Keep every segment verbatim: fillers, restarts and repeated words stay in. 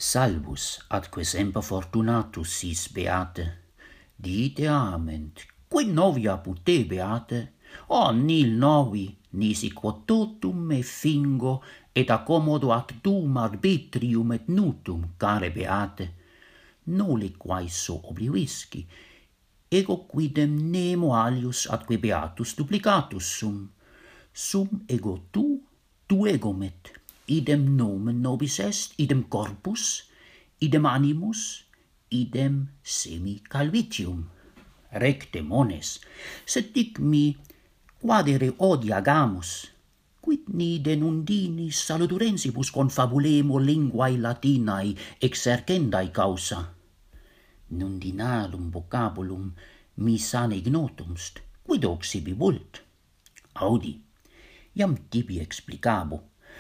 Salvus atque semper fortunatus sis beate, dite ament, quid novia pute beate, o nil novi, nisi quod totum me fingo, et accommodo ad dum arbitrium et nutum, care beate, noli quae so oblivisci, ego quidem nemo alius atque beatus duplicatus sum, sum ego tu, tu ego met, idem nomen nobis est, idem corpus, idem animus, idem semi calvitium. Recte mones, sed dic mi, quadere odiagamus, quid nide nundinis saludurensibus confabulemo linguae latinae exercendae causa? Nundinalum vocabulum mi sane ignotumst, quid hoc sibi vult? Audi, iam tibi explicabo,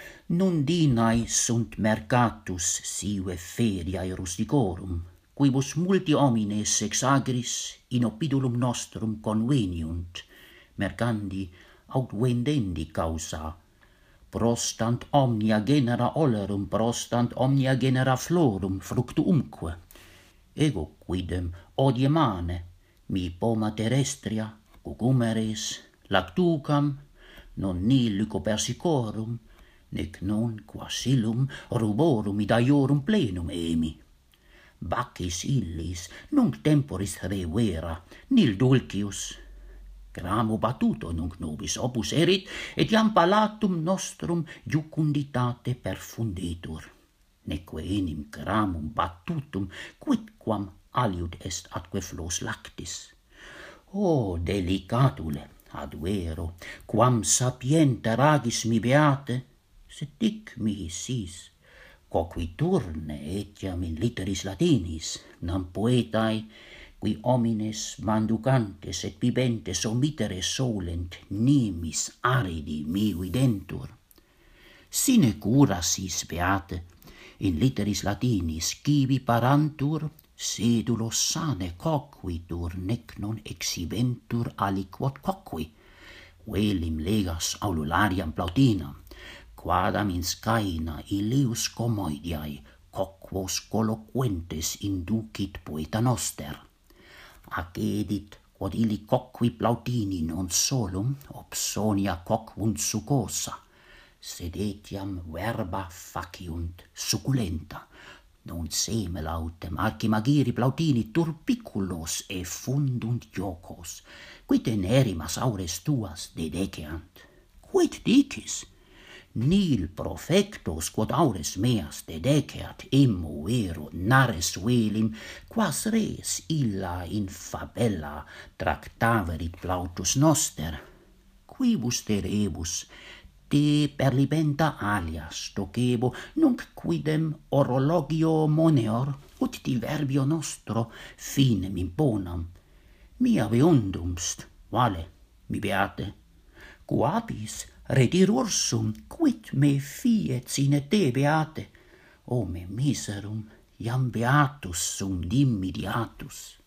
nundinae sunt mercatus sive feriae rusticorum, quibus multi homines ex agris in oppidulum nostrum conveniunt, mercandi aut vendendi causa, prostant omnia genera olerum, prostant omnia genera florum fructuumque. Ego quidem odie mane, mi poma terrestria, cucumeres, lactucam, non nil lycopersicorum, nec non quasilum ruborum idaiorum plenum emi. Baccis illis nunc temporis revera, nil dulcius. Gramo batuto nunc nobis opus erit, et iam palatum nostrum jucunditate perfunditur. Neque enim gramum batutum, quidquam aliud est atque flos lactis. O delicatule, ad vero, quam sapiente ragis mi beate, sed dic mihi sis, quoquiturne etiam in litteris latinis, nam poetae, qui homines manducantes et bibentes omittere solent nimis aridi mi videntur. Sine cura sis beate, in litteris latinis civi parantur, sedulos sane coquitur, nec non exhibentur aliquot coqui, velim legas aululariam plautinam, quadam in scaena illius commoediae, coquos colloquentes inducit poeta noster. Accedit quod illi coqui plautini non solum obsonia coquunt succosa, sed etiam verba faciunt succulenta, non semel autem archimagiri plautini turpiculos e fundunt iocos, quid in erimas aures tuas dedeceant. Quid dicis? Nil profectos quod aures meas dedeceat immo vero nares velim, quas res illa in fabella tractaverit plautus noster. Quibus te rebus, te perlibenta alias docebo, nunc quidem orologio moneor, ut diverbio nostro finem imponam. Mi aveundumst, vale, mi beate, quabis redirursum, quid me fiet sine te beate, o me miserum, iam beatus sum dimidiatus.